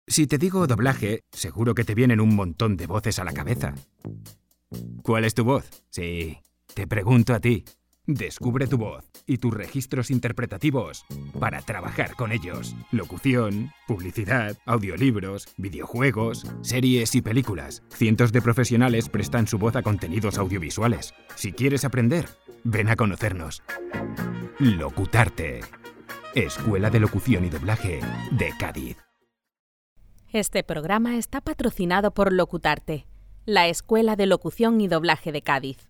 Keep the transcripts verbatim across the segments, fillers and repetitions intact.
Si te digo doblaje, seguro que te vienen un montón de voces a la cabeza. ¿Cuál es tu voz? Sí, te pregunto a ti. Descubre tu voz y tus registros interpretativos para trabajar con ellos. Locución, publicidad, audiolibros, videojuegos, series y películas. Cientos de profesionales prestan su voz a contenidos audiovisuales. Si quieres aprender, ven a conocernos. Locutarte. Escuela de Locución y Doblaje de Cádiz. Este programa está patrocinado por Locutarte, la Escuela de Locución y Doblaje de Cádiz.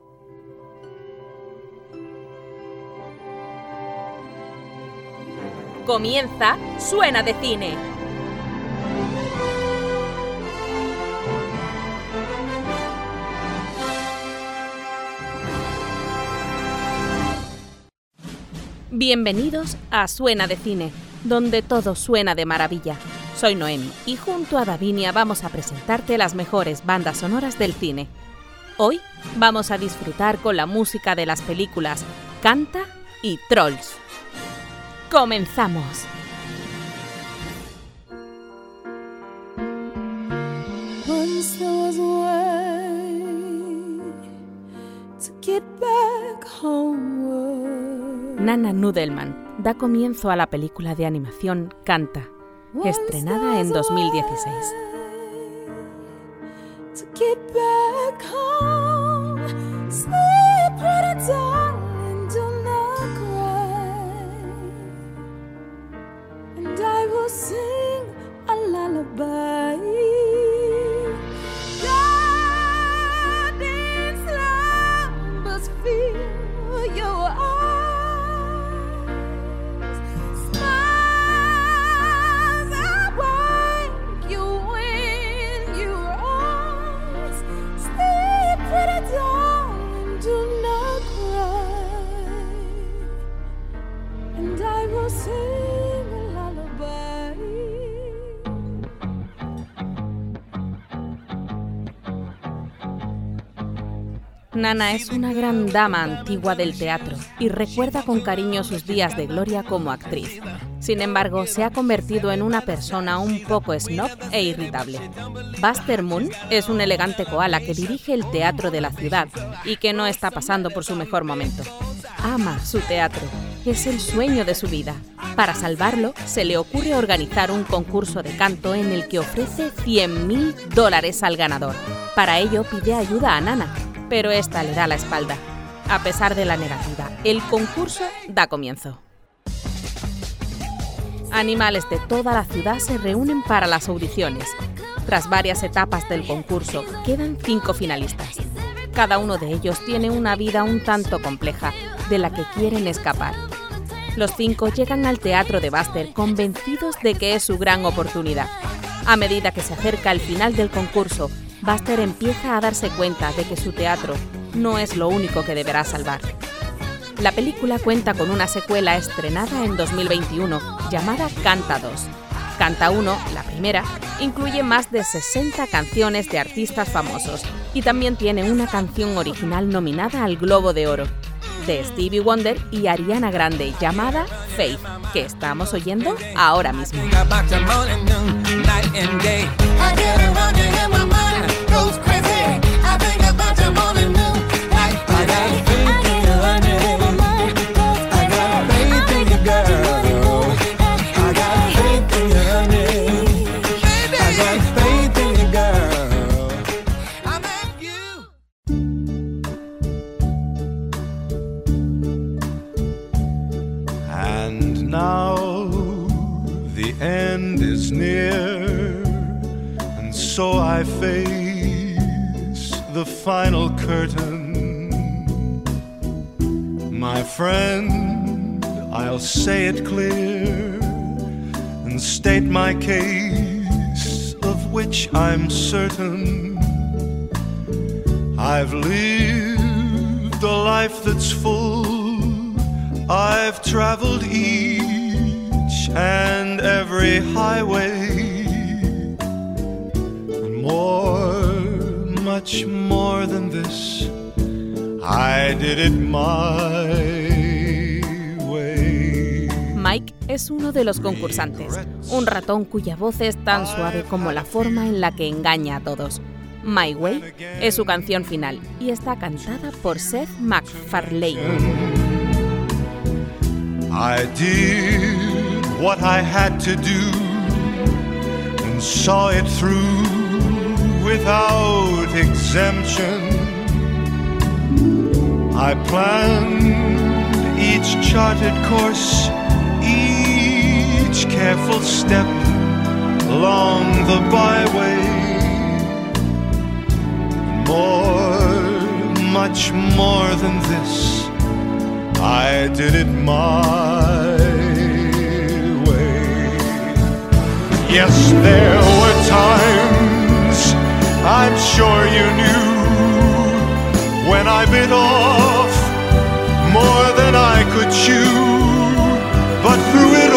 Comienza Suena de Cine. Bienvenidos a Suena de Cine, donde todo suena de maravilla. Soy Noemi y junto a Davinia vamos a presentarte las mejores bandas sonoras del cine. Hoy vamos a disfrutar con la música de las películas Canta y Trolls. ¡Comenzamos! Once there was a way to get back homeward. Nana Nudelman da comienzo a la película de animación Canta, estrenada en dos mil dieciséis. To get back home, sleep, pretty darling, do not cry, and I will sing a lullaby. God in slumbers feel your eyes. Nana es una gran dama antigua del teatro y recuerda con cariño sus días de gloria como actriz. Sin embargo, se ha convertido en una persona un poco snob e irritable. Buster Moon es un elegante koala que dirige el teatro de la ciudad y que no está pasando por su mejor momento. Ama su teatro, es el sueño de su vida. Para salvarlo, se le ocurre organizar un concurso de canto en el que ofrece cien mil dólares al ganador. Para ello pide ayuda a Nana, pero esta le da la espalda. A pesar de la negativa, el concurso da comienzo. Animales de toda la ciudad se reúnen para las audiciones. Tras varias etapas del concurso, quedan cinco finalistas. Cada uno de ellos tiene una vida un tanto compleja, de la que quieren escapar. Los cinco llegan al teatro de Buster convencidos de que es su gran oportunidad. A medida que se acerca el final del concurso, Buster empieza a darse cuenta de que su teatro no es lo único que deberá salvar. La película cuenta con una secuela estrenada en dos mil veintiuno llamada Canta dos. Canta uno, la primera, incluye más de sesenta canciones de artistas famosos y también tiene una canción original nominada al Globo de Oro, de Stevie Wonder y Ariana Grande, llamada Faith, que estamos oyendo ahora mismo. So I face the final curtain. My friend, I'll say it clear and state my case, of which I'm certain. I've lived a life that's full. I've traveled each and every highway. More, much more than this, I did it my way. Mike es uno de los concursantes, un ratón cuya voz es tan suave como la forma en la que engaña a todos. My Way es su canción final y está cantada por Seth MacFarlane. I did what I had to do and saw it through without exemption. I planned each charted course, each careful step along the byway. More, much more than this, I did it my way. Yes, there were times, I'm sure you knew, when I bit off more than I could chew. But through it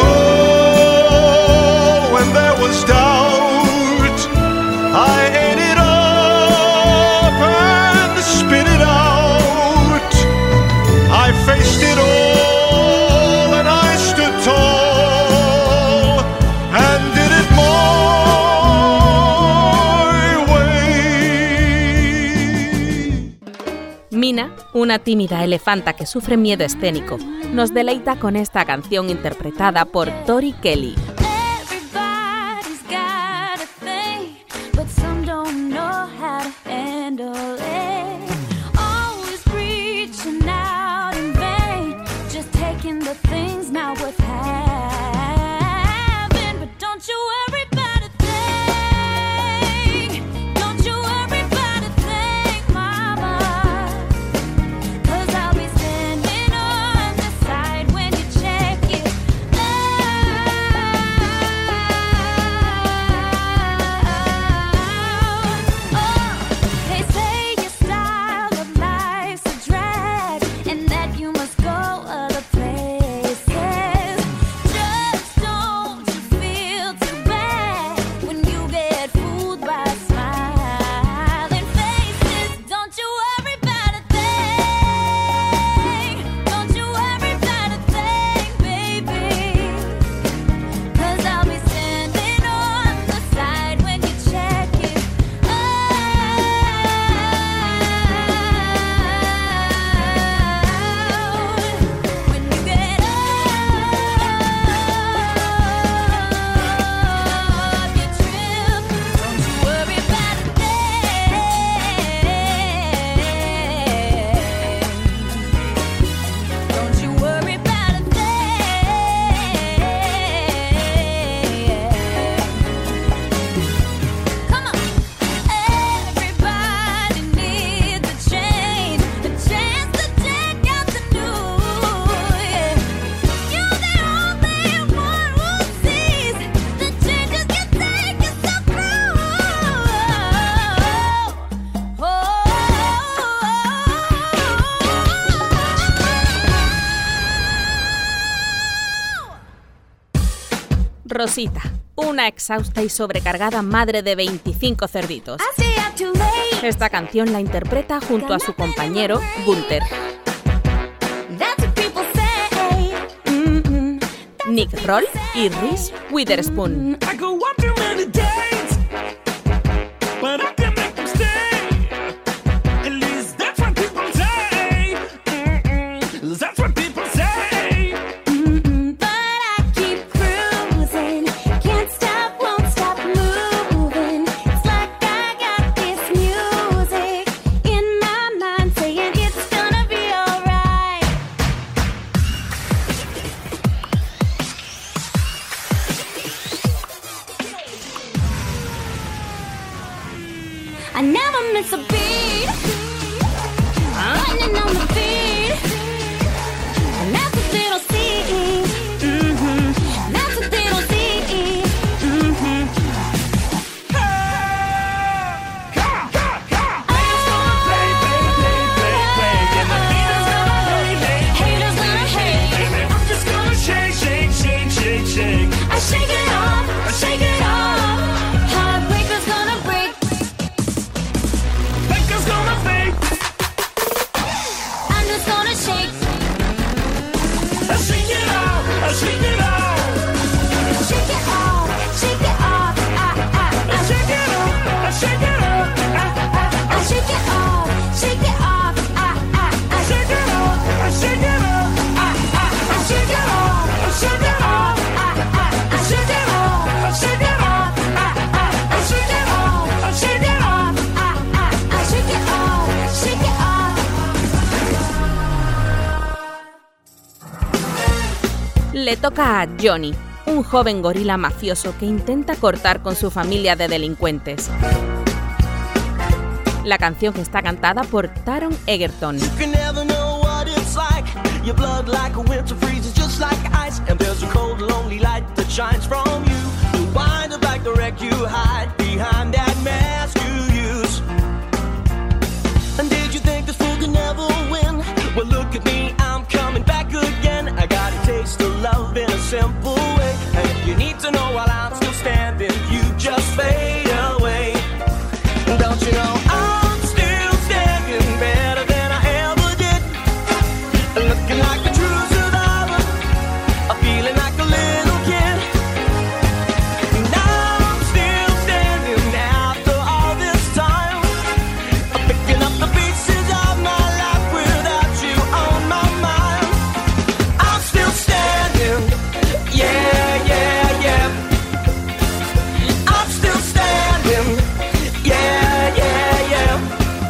all, when there was doubt, I ate it up and spit it out. I faced it all and I stood tall and did it my way. Mina, una tímida elefanta que sufre miedo escénico, nos deleita con esta canción interpretada por Tori Kelly. Rosita, una exhausta y sobrecargada madre de veinticinco cerditos. Esta canción la interpreta junto a su compañero Gunther. Mm-mm. Nick Kroll y Reese Witherspoon. I never miss a beat. Lightning on the beat. And that's what they don't see. Mm-hmm. That's what they don't see. Mm-hmm. Hey! Come, come, come. Haters gonna play, play, play, play, play. And the haters gonna hate, hate. Haters gonna hate. And I'm just gonna shake, shake, shake, shake, shake. I shake it off, I shake it off. Heartbreaker's gonna break. I'm just gonna shake. I shake it out, I shake it out. Le toca a Johnny, un joven gorila mafioso que intenta cortar con su familia de delincuentes. La canción está cantada por Taron Egerton. Simple way, and if you need to know while I'm still standing, you just fade away. Don't you know I'm still standing better than I ever did, looking like a true survivor, feeling like a little kid. Now I'm still standing after all this time, picking up the pieces of my life without you on my mind. I'm still standing. Yeah, yeah, yeah. I'm still standing. Yeah, yeah, yeah.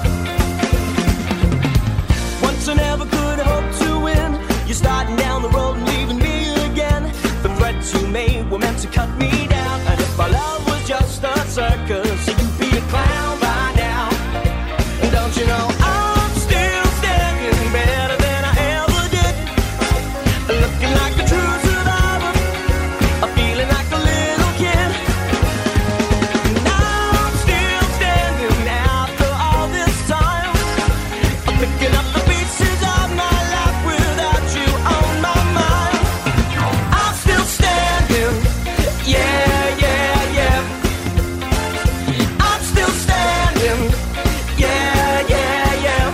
Once I never could hope to win. You're starting down the road and leaving me again. The threats you made were meant to cut me down. And if our love was just a circus, you'd be a clown by now. And don't you know I'm still standing better than I ever did, looking like a true survivor, feeling like a little kid. Now I'm still standing after all this time, picking up the pieces of my life without you on my mind. I'm still standing. Yeah, yeah, yeah. I'm still standing. Yeah, yeah, yeah.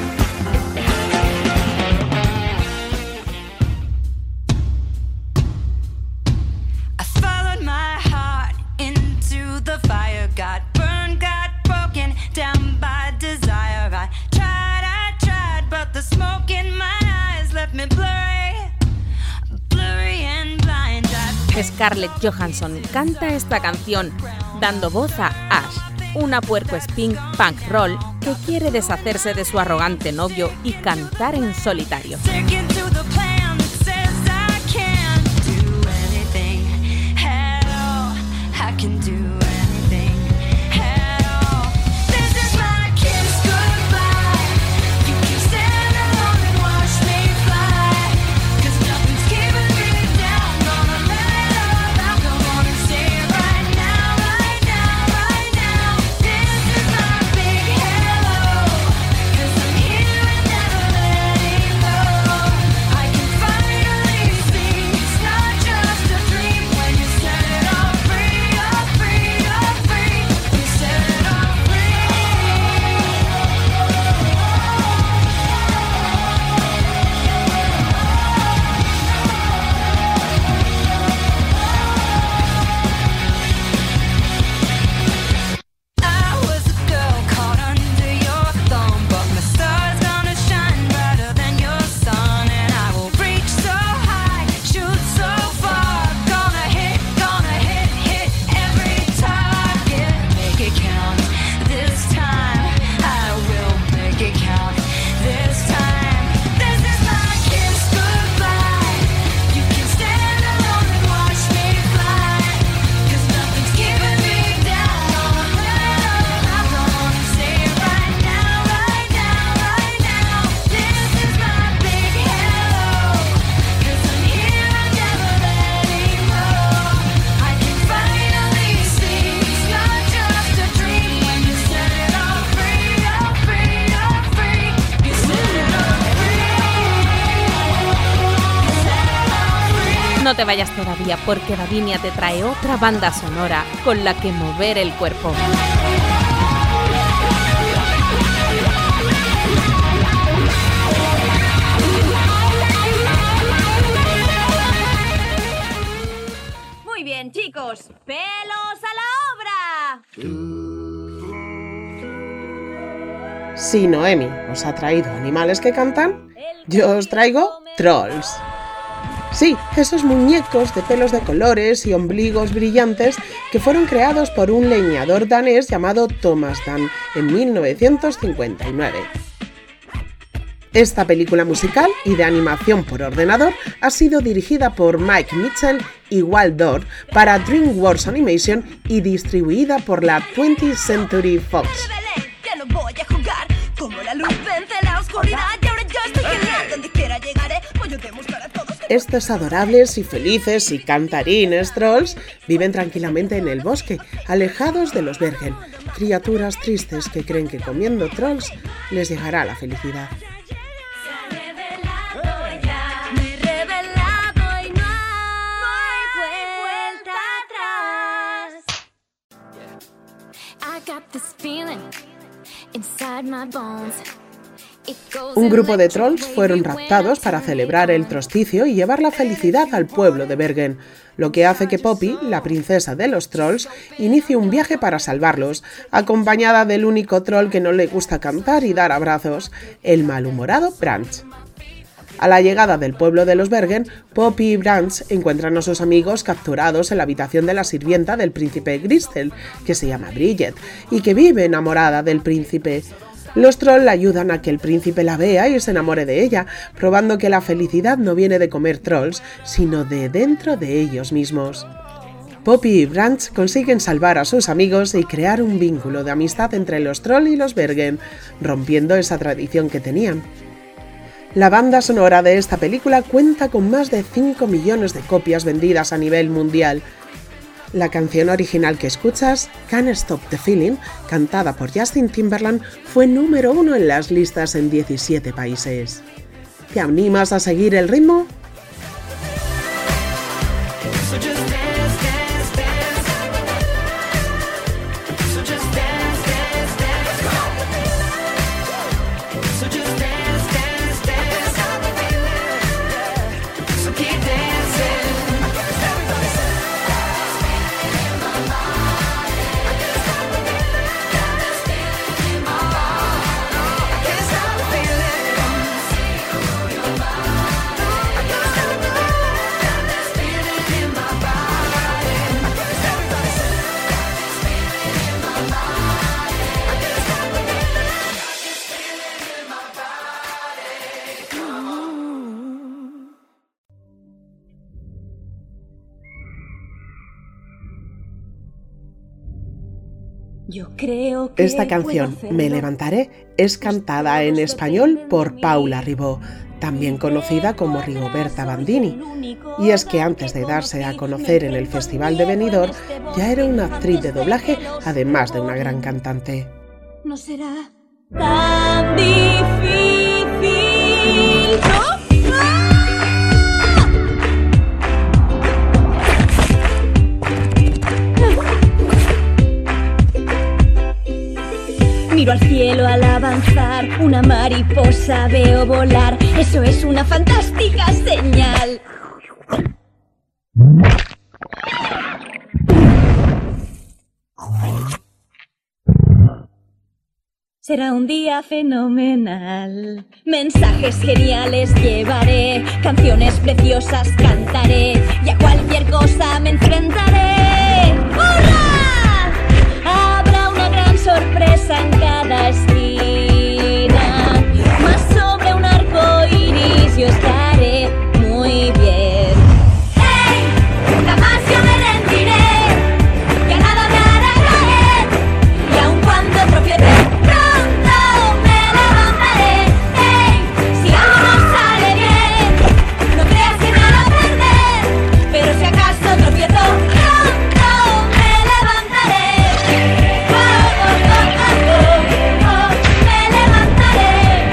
I followed my heart into the fire, got burned, got broken down by desire. I tried, I tried, but the smoke in my eyes left me blurry, blurry and blind. I Scarlett Johansson canta esta canción dando voz a Ash, una puercoespín punk roll que quiere deshacerse de su arrogante novio y cantar en solitario. sticking to the plan that says I can't do anything at all. I can do anything at all. This is my kiss goodbye. You can stand alone and watch me fly, 'cause nothing's keeping me down. Gonna let it all out. Come on and say it right now, right now, right now. This is my big hello, 'cause I'm here and never letting go. I can finally see it's not just a dream when you set it all free, all free, all free. You set it all free. I was a girl caught under your thumb, but my star's gonna shine brighter than your sun. And I will reach so high, shoot so far. Gonna hit, gonna hit, hit every target. Make it count this time. I will make it count this time. This is my kiss goodbye. You can stand alone and watch me fly, 'cause nothing's keeping me down. Gonna let it all out. Gonna say it right now, right now, right now. This is my big hello, 'cause I'm here and never letting go. I can finally see it's not just a dream when you set it all free, all free, all free. You set it all free. You set it all free. No te vayas todavía porque Davinia te trae otra banda sonora con la que mover el cuerpo. Muy bien, chicos, pelos a la obra. Si Noemi os ha traído animales que cantan, yo os traigo trolls. Sí, esos muñecos de pelos de colores y ombligos brillantes que fueron creados por un leñador danés llamado Thomas Dan en mil novecientos cincuenta y nueve. Esta película musical y de animación por ordenador ha sido dirigida por Mike Mitchell y Walt Dorr para DreamWorks Animation y distribuida por la twentieth Century Fox. Ya no voy a jugar, como la luz vence la oscuridad y ahora yo estoy genial, donde quiera llegaré, voy a demostrar a todos. Estos adorables y felices y cantarines trolls viven tranquilamente en el bosque, alejados de los Bergen, criaturas tristes que creen que comiendo trolls les llegará la felicidad. Un grupo de trolls fueron raptados para celebrar el solsticio y llevar la felicidad al pueblo de Bergen, lo que hace que Poppy, la princesa de los trolls, inicie un viaje para salvarlos, acompañada del único troll que no le gusta cantar y dar abrazos, el malhumorado Branch. A la llegada del pueblo de los Bergen, Poppy y Branch encuentran a sus amigos capturados en la habitación de la sirvienta del príncipe Gristel, que se llama Bridget, y que vive enamorada del príncipe. Los trolls la ayudan a que el príncipe la vea y se enamore de ella, probando que la felicidad no viene de comer trolls, sino de dentro de ellos mismos. Poppy y Branch consiguen salvar a sus amigos y crear un vínculo de amistad entre los trolls y los Bergen, rompiendo esa tradición que tenían. La banda sonora de esta película cuenta con más de cinco millones de copias vendidas a nivel mundial. La canción original que escuchas, Can't Stop the Feeling, cantada por Justin Timberlake, fue número uno en las listas en diecisiete países. ¿Te animas a seguir el ritmo? Yo creo que Esta canción, Me levantaré, es cantada en español por Paula Ribó, también conocida como Rigoberta Bandini. Y es que antes de darse a conocer en el Festival de Benidorm, ya era una actriz de doblaje, además de una gran cantante. No será tan difícil, ¿no? Miro al cielo al avanzar, una mariposa veo volar, eso es una fantástica señal. Será un día fenomenal, mensajes geniales llevaré, canciones preciosas cantaré, y a cualquier cosa me enfrentaré. ¡Hurra! Habrá una gran sorpresa en cada esquina, más sobre un arco iris yo estaré muy bien. ¡Hey! Jamás yo me rendiré, que nada me hará caer, y aun cuando tropiece pronto me levantaré. ¡Hey! Si algo no sale bien, no creas que nada perder, pero si acaso tropiezo pronto me levantaré. Oh, oh, oh, oh, oh, oh, me levantaré.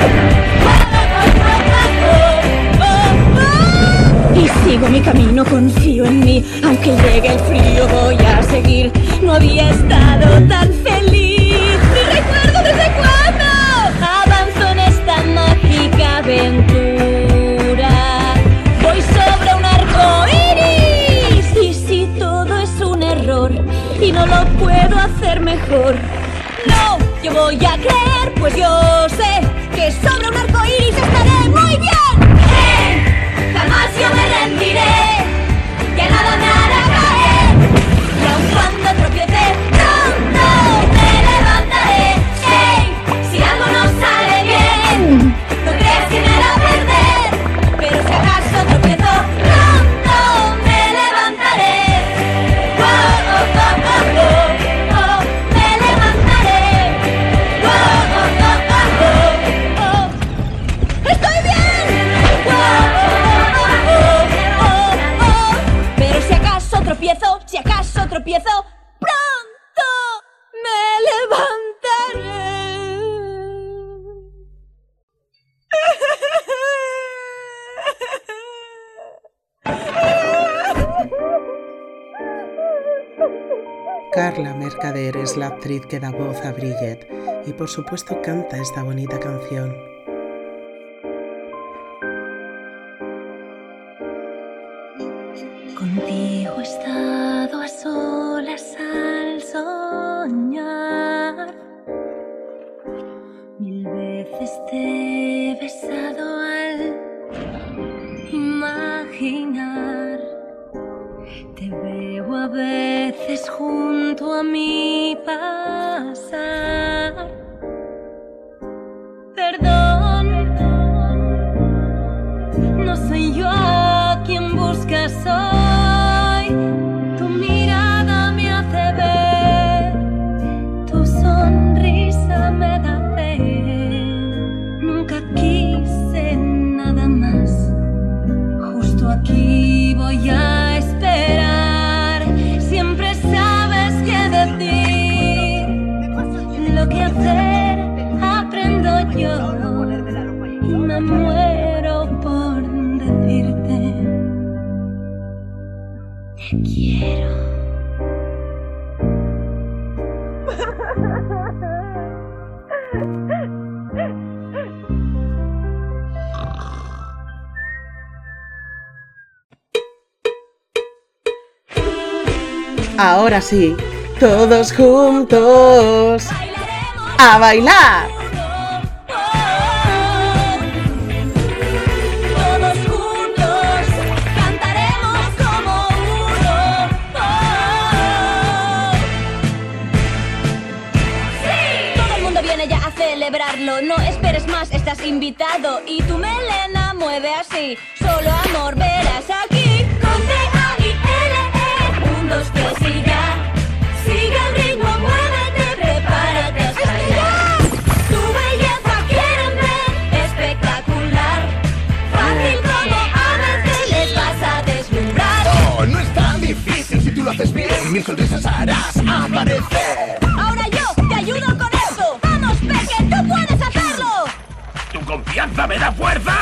Oh, oh, oh, oh, oh, oh. Y sigo mi camino, confío en mí, aunque llegue el frío voy a seguir. No había estado tan feliz, ni recuerdo desde cuándo avanzo en esta mágica aventura. Voy sobre un arco iris, y si todo es un error y no lo puedo hacer mejor, no, yo voy a creer, pues yo sé que sobre un arco iris estaré muy bien. ¡Hey! Jamás yo me rendiré, que nada me hará caer, y aun cuando tropiece pronto me levantaré. ¡Hey! Si algo no sale bien, no creas que tropiezo, si acaso tropiezo, pronto me levantaré. Carla Mercader es la actriz que da voz a Bridget y por supuesto canta esta bonita canción. Contigo he estado a solas al soñar, mil veces te he besado al imaginar. Te veo a veces junto a mí pasar. Perdón, no soy yo quien buscas hoy. Tu mirada me hace ver, tu sonrisa me da fe. Nunca quise nada más, justo aquí voy a esperar. Siempre sabes qué decir, lo que hacer aprendo yo y me muero por decirte te quiero. Ahora sí, todos juntos a bailar. Todos juntos cantaremos como uno. ¡Sí! Todo el mundo viene ya a celebrarlo. No esperes más, estás invitado. Y tu melena mueve así. Solo amor verás aquí. Con T A I L E. Un, dos, tres y ya. Sigue el ritmo, muévete, prepárate a bailar. Tu belleza quieren ver, espectacular. Fácil como a veces les vas a deslumbrar. Oh, no es tan difícil si tú lo haces bien. Mil sonrisas harás aparecer. Ahora yo te ayudo con esto. Vamos, Peque, tú puedes hacerlo. ¡Tu confianza me da fuerza!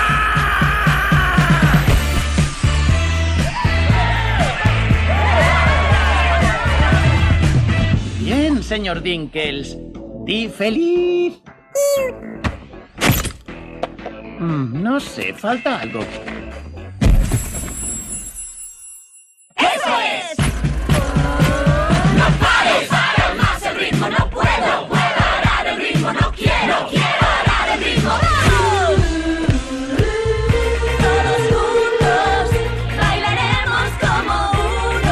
Bien, señor Dinkels. Di feliz. Mm, no sé, falta algo. ¡Eso es! ¡No pares! ¡Para más el ritmo! ¡No puedo! ¡Parar el ritmo! ¡No quiero! ¡Quiero parar el ritmo! Todos juntos bailaremos como uno.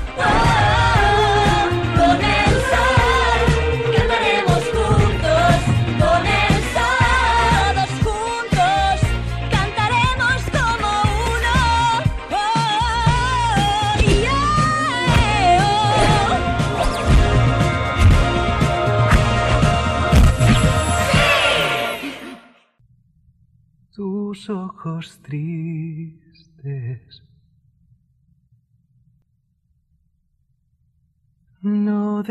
Con el sol cantaremos juntos. Con el sol todos juntos cantaremos como uno. Tus ojos tristes no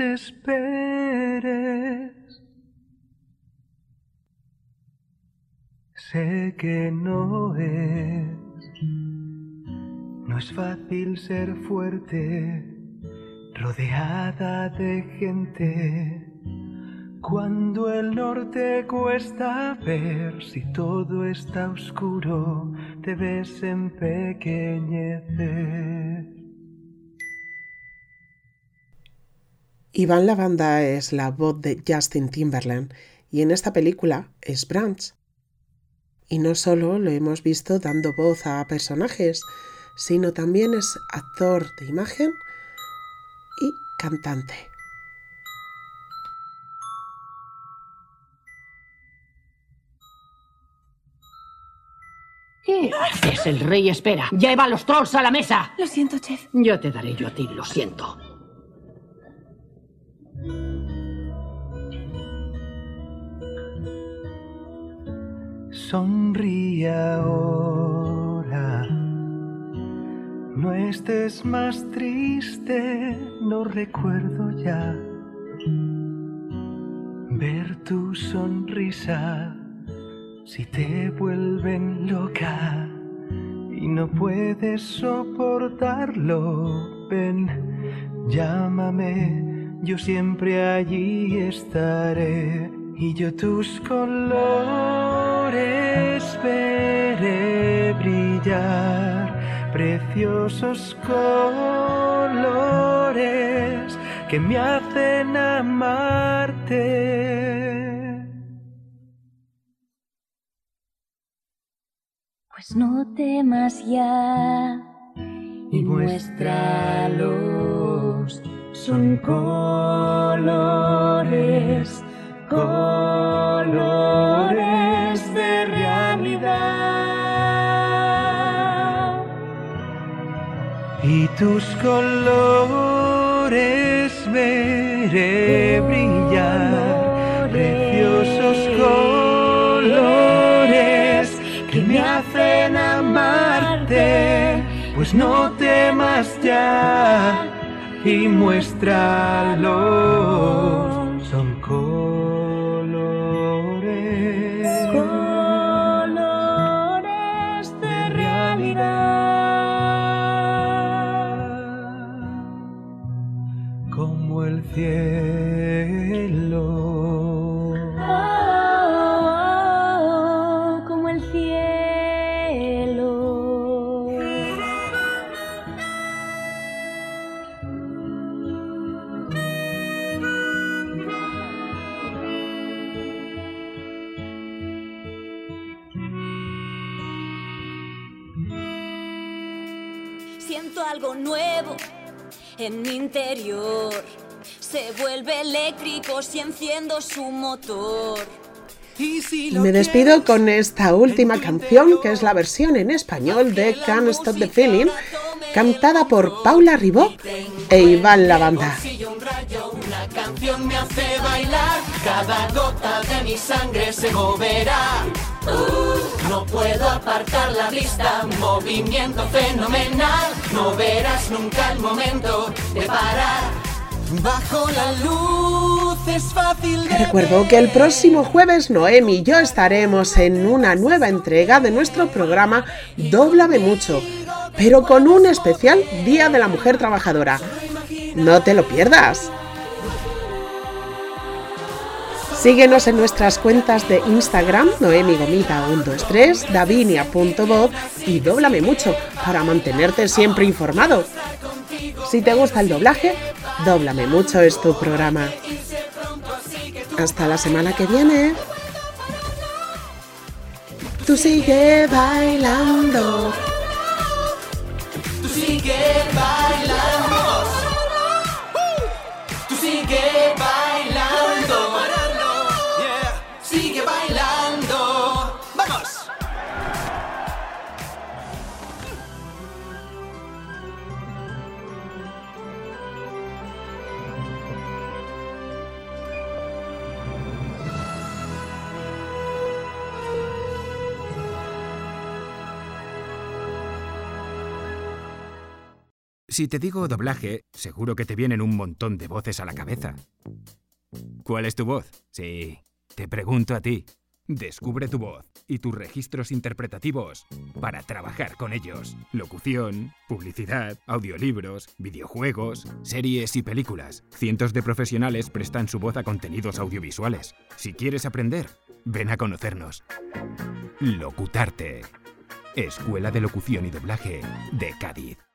desesperes. Sé que no es, no es fácil ser fuerte, rodeada de gente. Cuando el norte cuesta ver, si todo está oscuro, te ves empequeñecer. Iván Lavanda es la voz de Justin Timberland y en esta película es Branch. Y no solo lo hemos visto dando voz a personajes, sino también es actor de imagen y cantante. ¿Qué haces? El rey espera. ¡Lleva a los trolls a la mesa! Lo siento, chef. Ya te daré yo a ti, lo siento. Sonríe ahora, No estés más triste, no recuerdo ya ver tu sonrisa. Si te vuelven loca y no puedes soportarlo, ven, llámame, yo siempre allí estaré. Y yo tus colores veré brillar, preciosos colores que me hacen amarte. Pues no temas ya y muéstralos, son colores, colores de realidad. Y tus colores veré brillar, preciosos colores que me hacen amarte. Pues no temas ya y muéstralos, son colores, colores de realidad, como el cielo, oh, como el cielo. Siento algo nuevo en mi interior. Se vuelve eléctrico si enciendo su motor. Me despido con esta última canción, que es la versión en español de Can't Stop the Feeling, cantada por Paula Ribó e Iván La Banda. Una canción me hace bailar, cada gota de mi sangre se moverá. Uh, no puedo apartar la vista, movimiento fenomenal. No verás nunca el momento de parar. Bajo la luz es fácil de... Recuerdo que el próximo jueves Noemi y yo estaremos en una nueva entrega de nuestro programa Dóblame Mucho, pero con un especial Día de la Mujer Trabajadora. No te lo pierdas. Síguenos en nuestras cuentas de Instagram, Noemi Gomita uno dos tres, Davinia punto voz y Dóblame Mucho, para mantenerte siempre informado. Si te gusta el doblaje, Dóblame Mucho es tu programa. Hasta la semana que viene. Tú sigue bailando. Tú sigue bailando. Tú sigue bailando. Sigue bailando. ¡Vamos! Si te digo doblaje, seguro que te vienen un montón de voces a la cabeza. ¿Cuál es tu voz? Sí, te pregunto a ti. Descubre tu voz y tus registros interpretativos para trabajar con ellos. Locución, publicidad, audiolibros, videojuegos, series y películas. Cientos de profesionales prestan su voz a contenidos audiovisuales. Si quieres aprender, ven a conocernos. Locutarte. Escuela de Locución y Doblaje de Cádiz.